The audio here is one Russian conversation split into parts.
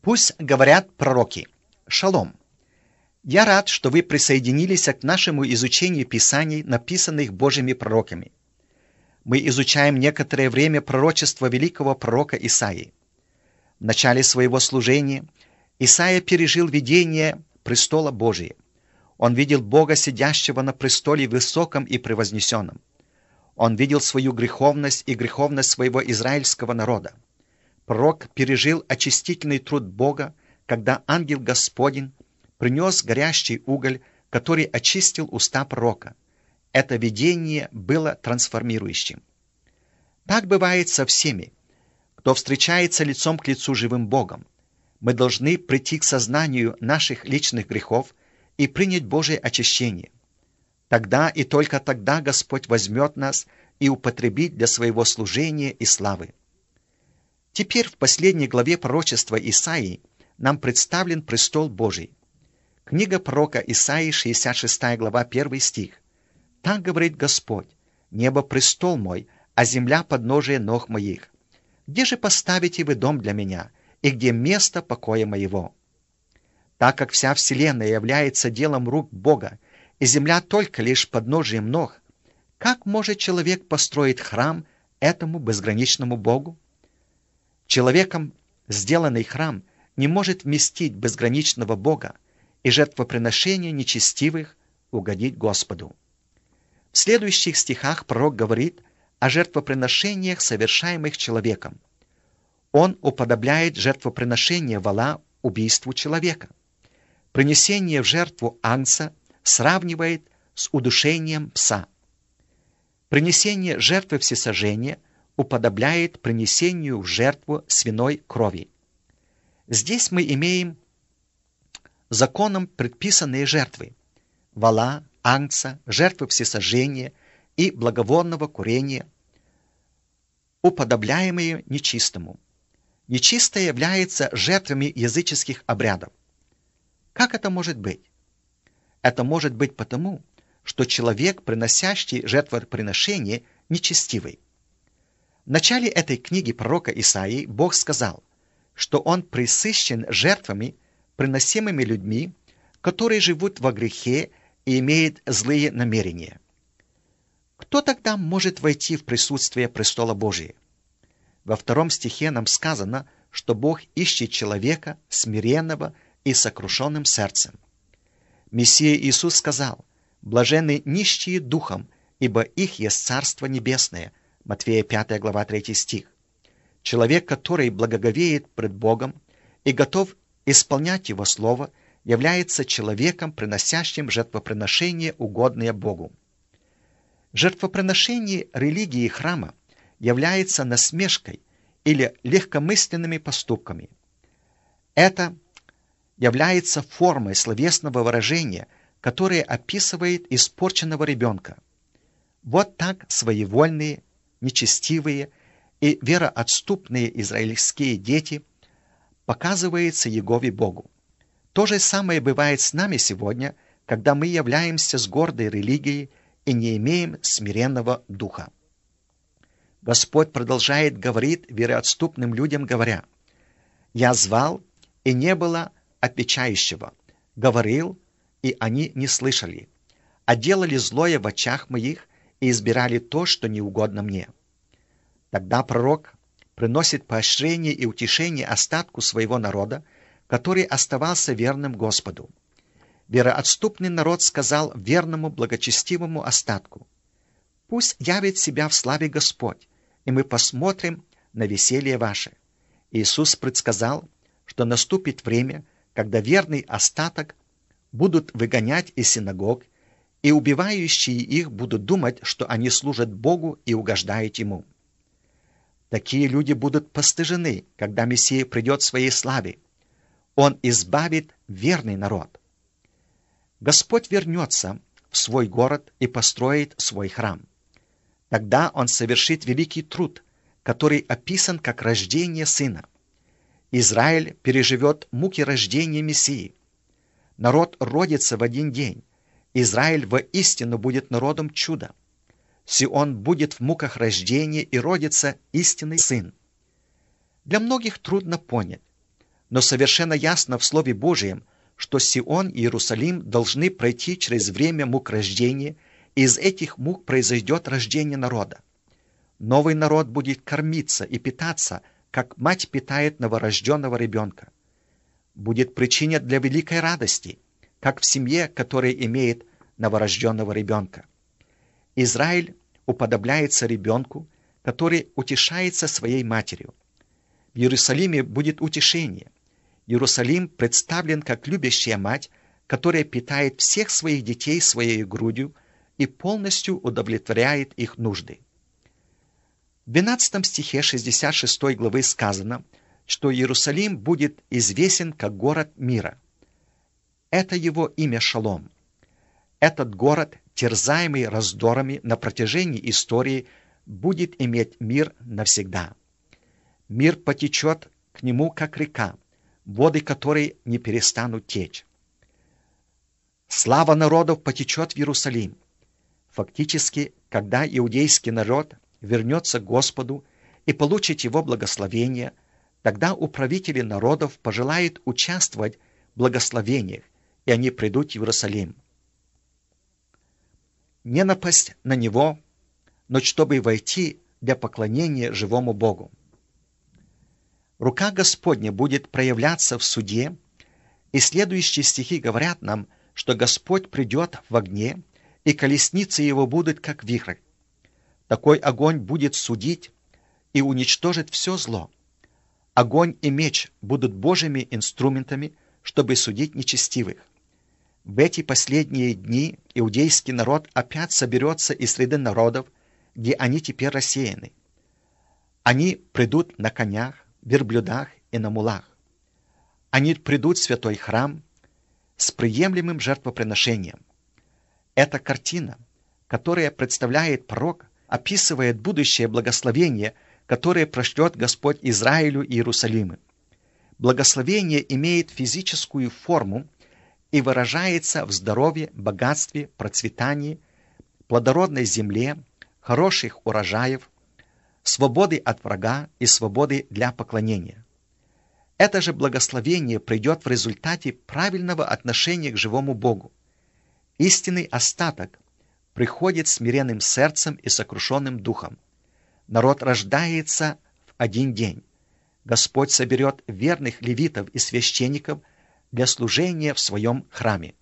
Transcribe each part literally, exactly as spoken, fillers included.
Пусть говорят пророки. Шалом. Я рад, что вы присоединились к нашему изучению Писаний, написанных Божьими пророками. Мы изучаем некоторое время пророчество великого пророка Исаии. В начале своего служения Исаия пережил видение престола Божия. Он видел Бога, сидящего на престоле высоком и превознесенном. Он видел свою греховность и греховность своего израильского народа. Пророк пережил очистительный труд Бога, когда ангел Господень принес горящий уголь, который очистил уста пророка. Это видение было трансформирующим. Так бывает со всеми, кто встречается лицом к лицу живым Богом. Мы должны прийти к сознанию наших личных грехов и принять Божие очищение. Тогда и только тогда Господь возьмет нас и употребит для своего служения и славы. Теперь в последней главе пророчества Исаии нам представлен престол Божий. Книга пророка Исаии, шестьдесят шестая глава, первый стих. «Так говорит Господь: небо престол мой, а земля подножие ног моих. Где же поставите вы дом для меня, и где место покоя моего?» Так как вся вселенная является делом рук Бога, и земля только лишь подножием ног, как может человек построить храм этому безграничному Богу? Человеком сделанный храм не может вместить безграничного Бога, и жертвоприношение нечестивых угодить Господу. В следующих стихах пророк говорит о жертвоприношениях, совершаемых человеком. Он уподобляет жертвоприношение вола убийству человека. Принесение в жертву агнца сравнивает с удушением пса. Принесение жертвы всесожжения уподобляет принесению в жертву свиной крови. Здесь мы имеем законом предписанные жертвы – вола, агнца, жертвы всесожжения и благовонного курения, уподобляемые нечистому. Нечистое является жертвами языческих обрядов. Как это может быть? Это может быть потому, что человек, приносящий жертвоприношение, нечестивый. В начале этой книги пророка Исаии Бог сказал, что Он пресыщен жертвами, приносимыми людьми, которые живут во грехе и имеют злые намерения. Кто тогда может войти в присутствие престола Божия? Во втором стихе нам сказано, что Бог ищет человека смиренного и сокрушенным сердцем. Мессия Иисус сказал: «Блаженны нищие духом, ибо их есть Царство Небесное». Матфея пятая глава, третий стих. Человек, который благоговеет пред Богом и готов исполнять Его Слово, является человеком, приносящим жертвоприношение, угодное Богу. Жертвоприношение религии храма является насмешкой или легкомысленными поступками. Это является формой словесного выражения, которое описывает испорченного ребенка. Вот так своевольные, нечестивые и вероотступные израильские дети показываются Егове Богу. То же самое бывает с нами сегодня, когда мы являемся с гордой религией и не имеем смиренного духа. Господь продолжает говорить вероотступным людям, говоря: «Я звал, и не было отвечающего, говорил, и они не слышали, а делали злое в очах моих и избирали то, что не угодно мне». Тогда пророк приносит поощрение и утешение остатку своего народа, который оставался верным Господу. Вероотступный народ сказал верному благочестивому остатку: «Пусть явит себя в славе Господь, и мы посмотрим на веселье ваше». Иисус предсказал, что наступит время, когда верный остаток будут выгонять из синагог, и убивающие их будут думать, что они служат Богу и угождают Ему. Такие люди будут постыжены, когда Мессия придет в своей славе. Он избавит верный народ. Господь вернется в свой город и построит свой храм. Тогда Он совершит великий труд, который описан как рождение Сына. Израиль переживет муки рождения Мессии. Народ родится в один день. Израиль воистину будет народом чуда. Сион будет в муках рождения, и родится истинный сын. Для многих трудно понять, Но совершенно ясно в Слове Божьем, что Сион и Иерусалим должны пройти через время мук рождения, и из этих мук произойдет рождение народа. Новый народ будет кормиться и питаться, как мать питает новорожденного ребенка. Будет причиной для великой радости, как в семье, которая имеет новорожденного ребенка. Израиль уподобляется ребенку, который утешается своей матерью. В Иерусалиме будет утешение. Иерусалим представлен как любящая мать, которая питает всех своих детей своей грудью и полностью удовлетворяет их нужды. В двенадцатом стихе шестьдесят шестой главы сказано, что Иерусалим будет известен как город мира. Это его имя Шалом. Этот город, терзаемый раздорами на протяжении истории, будет иметь мир навсегда. Мир потечет к нему, как река, воды которой не перестанут течь. Слава народов потечет в Иерусалим. Фактически, когда иудейский народ вернется к Господу и получит его благословение, тогда управители народов пожелают участвовать в благословениях, и они придут в Иерусалим. Не напасть на него, но чтобы войти для поклонения живому Богу. Рука Господня будет проявляться в суде, и следующие стихи говорят нам, что Господь придет в огне, и колесницы его будут как вихрь. Такой огонь будет судить и уничтожить все зло. Огонь и меч будут Божьими инструментами, чтобы судить нечестивых. В эти последние дни иудейский народ опять соберется из среды народов, где они теперь рассеяны. Они придут на конях, верблюдах и на мулах. Они придут в святой храм с приемлемым жертвоприношением. Эта картина, которая представляет пророк, описывает будущее благословение, которое прошлет Господь Израилю и Иерусалиму. Благословение имеет физическую форму и выражается в здоровье, богатстве, процветании, плодородной земле, хороших урожаев, свободы от врага и свободы для поклонения. Это же благословение придет в результате правильного отношения к живому Богу. Истинный остаток приходит смиренным сердцем и сокрушенным духом. Народ рождается в один день. Господь соберет верных левитов и священников для служения в своем храме.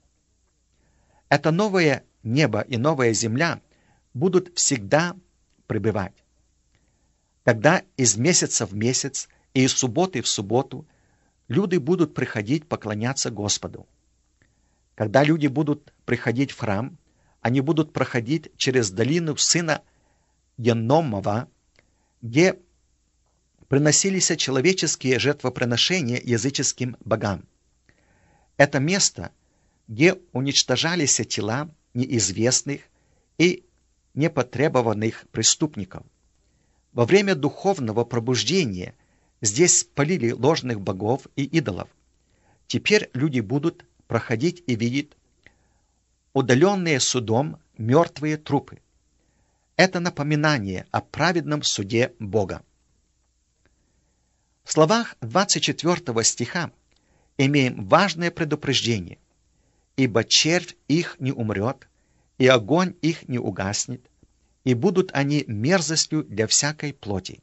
Это новое небо и новая земля будут всегда пребывать. Тогда из месяца в месяц и из субботы в субботу люди будут приходить поклоняться Господу. Когда люди будут приходить в храм, они будут проходить через долину сына Еномова, где приносились человеческие жертвоприношения языческим богам. Это место, где уничтожались тела неизвестных и непотребованных преступников. Во время духовного пробуждения здесь спалили ложных богов и идолов. Теперь люди будут проходить и видеть удаленные судом мертвые трупы. Это напоминание о праведном суде Бога. В словах двадцать четвёртого стиха имеем важное предупреждение. «Ибо червь их не умрет, и огонь их не угаснет, и будут они мерзостью для всякой плоти».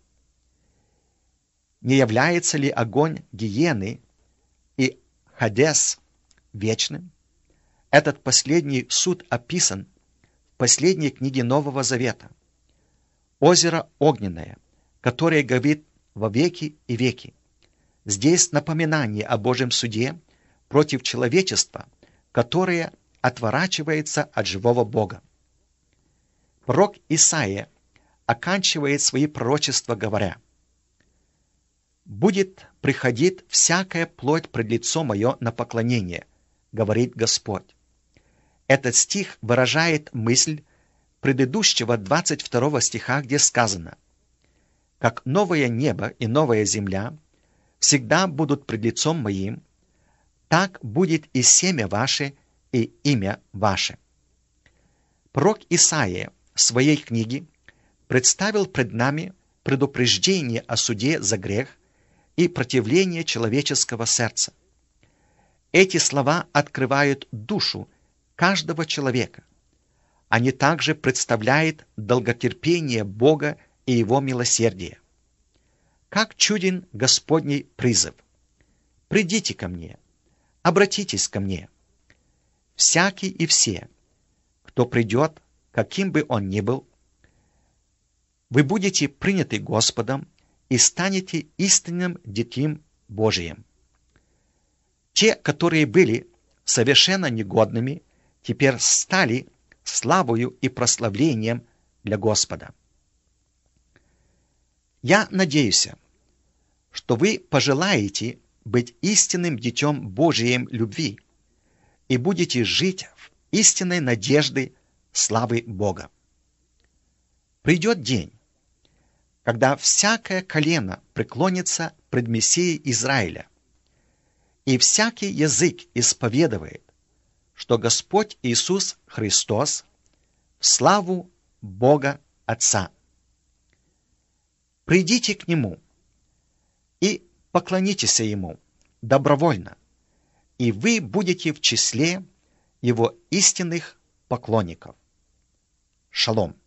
Не является ли огонь гиены и Хадес вечным? Этот последний суд описан в последней книге Нового Завета. Озеро огненное, которое горит во веки и веки. Здесь напоминание о Божьем суде против человечества, которое отворачивается от живого Бога. Пророк Исаия оканчивает свои пророчества, говоря: «Будет приходить всякая плоть пред лицо мое на поклонение, говорит Господь». Этот стих выражает мысль предыдущего двадцать второго стиха, где сказано: «Как новое небо и новая земля всегда будут пред лицом моим, так будет и семя ваше, и имя ваше». Пророк Исаия в своей книге представил пред нами предупреждение о суде за грех и противление человеческого сердца. Эти слова открывают душу каждого человека. Они также представляют долготерпение Бога и Его милосердие. Как чуден Господний призыв: «Придите ко мне, обратитесь ко мне». Всякий и все, кто придет, каким бы он ни был, вы будете приняты Господом и станете истинным Детем Божиим. Те, которые были совершенно негодными, теперь стали славою и прославлением для Господа. Я надеюсь, что вы пожелаете быть истинным Детем Божиим любви и будете жить в истинной надежде славы Бога. Придет день, когда всякое колено преклонится пред Мессией Израиля, и всякий язык исповедует, что Господь Иисус Христос в славу Бога Отца. Придите к Нему и поклонитесь Ему добровольно, и вы будете в числе Его истинных поклонников. Шалом.